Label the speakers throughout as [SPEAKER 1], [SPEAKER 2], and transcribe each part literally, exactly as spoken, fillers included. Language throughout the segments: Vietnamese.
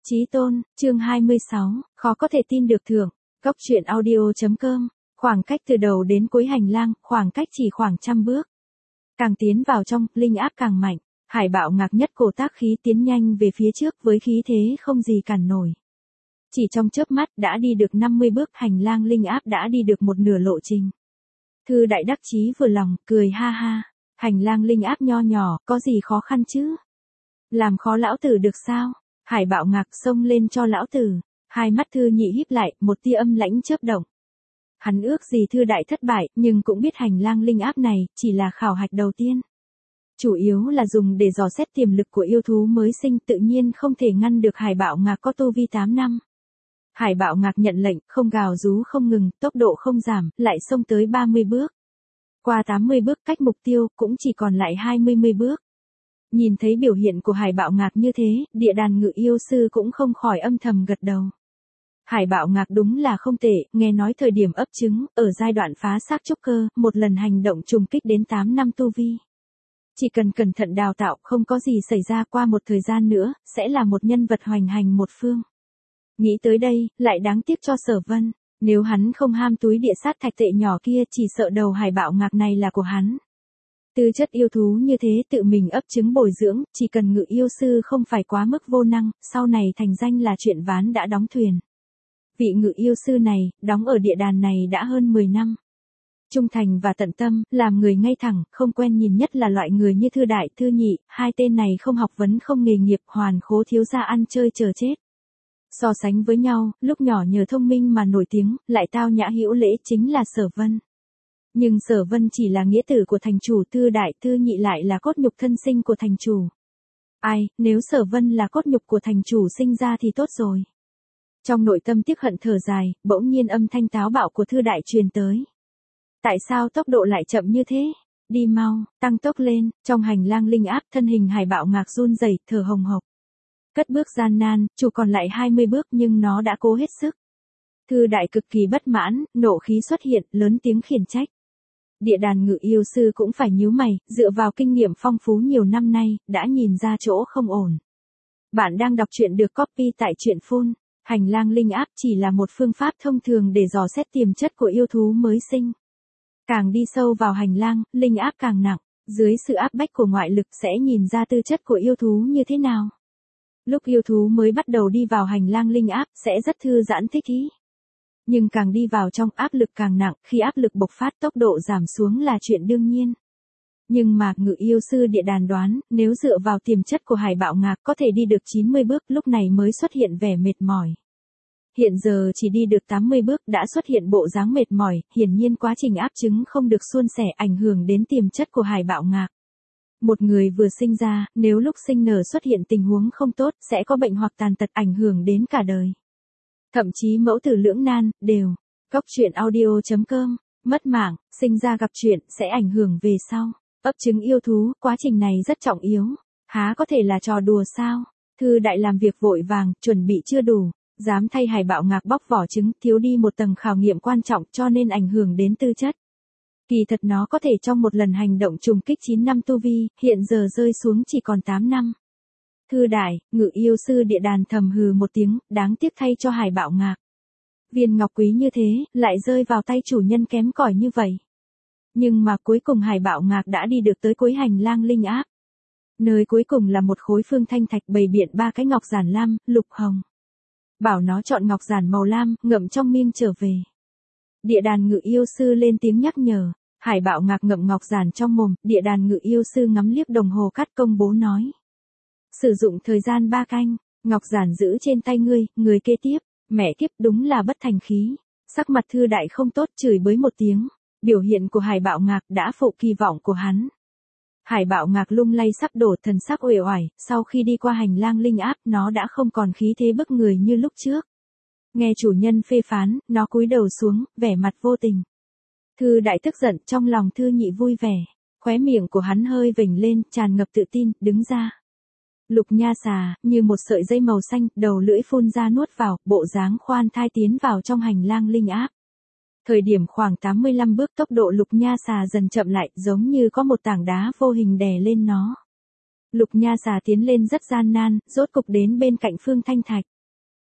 [SPEAKER 1] Chí tôn, chương hai mươi sáu, khó có thể tin được thưởng. Góc truyện audio chấm com, khoảng cách từ đầu đến cuối hành lang, khoảng cách chỉ khoảng trăm bước. Càng tiến vào trong, linh áp càng mạnh, Hải Bạo ngạc nhất cổ tác khí tiến nhanh về phía trước với khí thế không gì cản nổi. Chỉ trong chớp mắt đã đi được năm mươi bước, hành lang linh áp đã đi được một nửa lộ trình. Thư đại đắc chí vừa lòng, cười ha ha, hành lang linh áp nho nhỏ, có gì khó khăn chứ? Làm khó lão tử được sao? Hải Bạo ngạc xông lên cho lão tử, hai mắt Thư Nhị híp lại, một tia âm lãnh chớp động. Hắn ước gì Thư đại thất bại, nhưng cũng biết hành lang linh áp này chỉ là khảo hạch đầu tiên. Chủ yếu là dùng để dò xét tiềm lực của yêu thú mới sinh, tự nhiên không thể ngăn được Hải Bạo ngạc có tu vi tám năm. Hải Bạo ngạc nhận lệnh, không gào rú không ngừng, tốc độ không giảm, lại xông tới ba mươi bước. Qua tám mươi bước, cách mục tiêu cũng chỉ còn lại hai mươi bước. Nhìn thấy biểu hiện của Hải Bạo ngạc như thế, địa đàn ngự yêu sư cũng không khỏi âm thầm gật đầu. Hải Bạo ngạc đúng là không tệ, nghe nói thời điểm ấp trứng, ở giai đoạn phá xác trúc cơ, một lần hành động trùng kích đến tám năm tu vi. Chỉ cần cẩn thận đào tạo, không có gì xảy ra, qua một thời gian nữa, sẽ là một nhân vật hoành hành một phương. Nghĩ tới đây, lại đáng tiếc cho Sở Vân, nếu hắn không ham túi địa sát thạch tệ nhỏ kia, chỉ sợ đầu Hải Bạo ngạc này là của hắn. Tư chất yêu thú như thế tự mình ấp trứng bồi dưỡng, chỉ cần ngự yêu sư không phải quá mức vô năng, sau này thành danh là chuyện ván đã đóng thuyền. Vị ngự yêu sư này, đóng ở địa đàn này đã hơn mười năm. Trung thành và tận tâm, làm người ngay thẳng, không quen nhìn, nhất là loại người như Thư Đại, Thư Nhị, hai tên này không học vấn không nghề nghiệp, hoàn khố thiếu gia ăn chơi chờ chết. So sánh với nhau, lúc nhỏ nhờ thông minh mà nổi tiếng, lại tao nhã hữu lễ chính là Sở Vân. Nhưng Sở Vân chỉ là nghĩa tử của thành chủ, Thư Đại, Thư Nhị lại là cốt nhục thân sinh của thành chủ. Ai, nếu Sở Vân là cốt nhục của thành chủ sinh ra thì tốt rồi. Trong nội tâm tiếc hận thở dài, bỗng nhiên âm thanh táo bạo của Thư Đại truyền tới. Tại sao tốc độ lại chậm như thế? Đi mau, tăng tốc lên, trong hành lang linh áp, thân hình Hải Bạo ngạc run rẩy, thở hồng hộc. Cất bước gian nan, chủ còn lại hai mươi bước nhưng nó đã cố hết sức. Thư Đại cực kỳ bất mãn, nộ khí xuất hiện, lớn tiếng khiển trách. Địa đàn ngự yêu sư cũng phải nhíu mày, dựa vào kinh nghiệm phong phú nhiều năm nay, đã nhìn ra chỗ không ổn. Bạn đang đọc truyện được copy tại truyện phun. Hành lang linh áp chỉ là một phương pháp thông thường để dò xét tiềm chất của yêu thú mới sinh. Càng đi sâu vào hành lang, linh áp càng nặng, dưới sự áp bách của ngoại lực sẽ nhìn ra tư chất của yêu thú như thế nào. Lúc yêu thú mới bắt đầu đi vào hành lang linh áp sẽ rất thư giãn thích ý. Nhưng càng đi vào trong, áp lực càng nặng, khi áp lực bộc phát tốc độ giảm xuống là chuyện đương nhiên. Nhưng mà ngự yêu sư địa đàn đoán, nếu dựa vào tiềm chất của Hải Bạo ngạc có thể đi được chín mươi bước, lúc này mới xuất hiện vẻ mệt mỏi. Hiện giờ chỉ đi được tám mươi bước đã xuất hiện bộ dáng mệt mỏi, hiển nhiên quá trình áp trứng không được suôn sẻ, ảnh hưởng đến tiềm chất của Hải Bạo ngạc. Một người vừa sinh ra, nếu lúc sinh nở xuất hiện tình huống không tốt, sẽ có bệnh hoặc tàn tật ảnh hưởng đến cả đời. Thậm chí mẫu tử lưỡng nan, đều. Góc truyện audio chấm com, mất mạng, sinh ra gặp chuyện, sẽ ảnh hưởng về sau. Ấp trứng yêu thú, quá trình này rất trọng yếu. Há có thể là trò đùa sao? Thư Đại làm việc vội vàng, chuẩn bị chưa đủ. Dám thay Hải Bạo ngạc bóc vỏ trứng, thiếu đi một tầng khảo nghiệm quan trọng cho nên ảnh hưởng đến tư chất. Kỳ thật nó có thể trong một lần hành động trùng kích chín năm tu vi, hiện giờ rơi xuống chỉ còn tám năm. Thư Đại, ngự yêu sư địa đàn thầm hừ một tiếng, đáng tiếc thay cho Hải Bạo ngạc. Viên ngọc quý như thế, lại rơi vào tay chủ nhân kém cỏi như vậy. Nhưng mà cuối cùng Hải Bạo ngạc đã đi được tới cuối hành lang linh áp. Nơi cuối cùng là một khối phương thanh thạch bày biện ba cái ngọc giản lam, lục hồng. Bảo nó chọn ngọc giản màu lam, ngậm trong miệng trở về. Địa đàn ngự yêu sư lên tiếng nhắc nhở, Hải Bạo ngạc ngậm ngọc giản trong mồm, địa đàn ngự yêu sư ngắm liếc đồng hồ cắt công bố nói. Sử dụng thời gian ba canh, ngọc giản giữ trên tay ngươi, người kế tiếp, mẹ kiếp đúng là bất thành khí. Sắc mặt Thư Đại không tốt, chửi bới một tiếng, biểu hiện của Hải Bạo ngạc đã phụ kỳ vọng của hắn. Hải Bạo ngạc lung lay sắp đổ, thần sắc uể oải, sau khi đi qua hành lang linh áp, nó đã không còn khí thế bức người như lúc trước. Nghe chủ nhân phê phán, nó cúi đầu xuống, vẻ mặt vô tình. Thư Đại tức giận, trong lòng Thư Nhị vui vẻ, khóe miệng của hắn hơi vểnh lên, tràn ngập tự tin, đứng ra. Lục Nha xà, như một sợi dây màu xanh, đầu lưỡi phun ra nuốt vào, bộ dáng khoan thai tiến vào trong hành lang linh áp. Thời điểm khoảng tám mươi lăm bước, tốc độ Lục Nha xà dần chậm lại, giống như có một tảng đá vô hình đè lên nó. Lục Nha xà tiến lên rất gian nan, rốt cục đến bên cạnh Phương Thanh Thạch.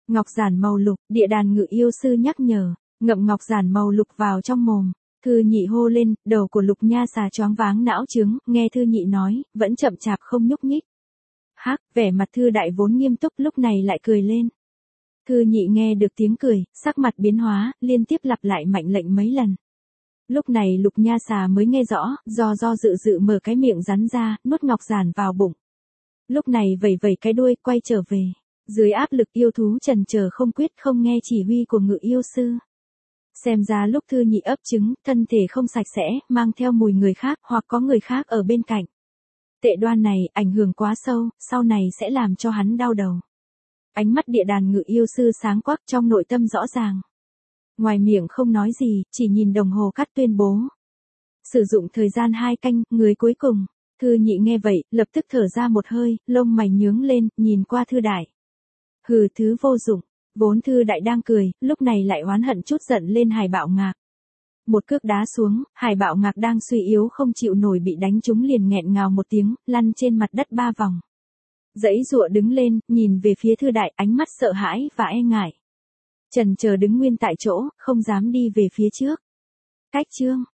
[SPEAKER 1] Ngọc giản màu lục, địa đàn ngự yêu sư nhắc nhở, ngậm ngọc giản màu lục vào trong mồm. Thư nhị hô lên, đầu của Lục Nha xà choáng váng não trướng, nghe Thư nhị nói, vẫn chậm chạp không nhúc nhích. Hắc, vẻ mặt Thư đại vốn nghiêm túc lúc này lại cười lên. Thư nhị nghe được tiếng cười, sắc mặt biến hóa, liên tiếp lặp lại mệnh lệnh mấy lần. Lúc này Lục Nha xà mới nghe rõ, do do dự dự mở cái miệng rắn ra, nuốt ngọc giản vào bụng. Lúc này vẩy vẩy cái đuôi, quay trở về. Dưới áp lực yêu thú trần chờ không quyết không nghe chỉ huy của ngự yêu sư. Xem ra lúc Thư nhị ấp trứng, thân thể không sạch sẽ, mang theo mùi người khác hoặc có người khác ở bên cạnh. Tệ đoan này, ảnh hưởng quá sâu, sau này sẽ làm cho hắn đau đầu. Ánh mắt địa đàn ngự yêu sư sáng quắc trong nội tâm rõ ràng. Ngoài miệng không nói gì, chỉ nhìn đồng hồ cắt tuyên bố. Sử dụng thời gian hai canh, người cuối cùng. Thư nhị nghe vậy, lập tức thở ra một hơi, lông mày nhướng lên, nhìn qua Thư đại. Hừ, thứ vô dụng. Vốn Thư đại đang cười, lúc này lại oán hận chút giận lên Hải Bạo Ngạc. Một cước đá xuống, Hải Bạo Ngạc đang suy yếu không chịu nổi bị đánh trúng liền nghẹn ngào một tiếng, lăn trên mặt đất ba vòng. Dãy giụa đứng lên, nhìn về phía Thư đại, ánh mắt sợ hãi và e ngại. Trần chờ đứng nguyên tại chỗ, không dám đi về phía trước. Cách chương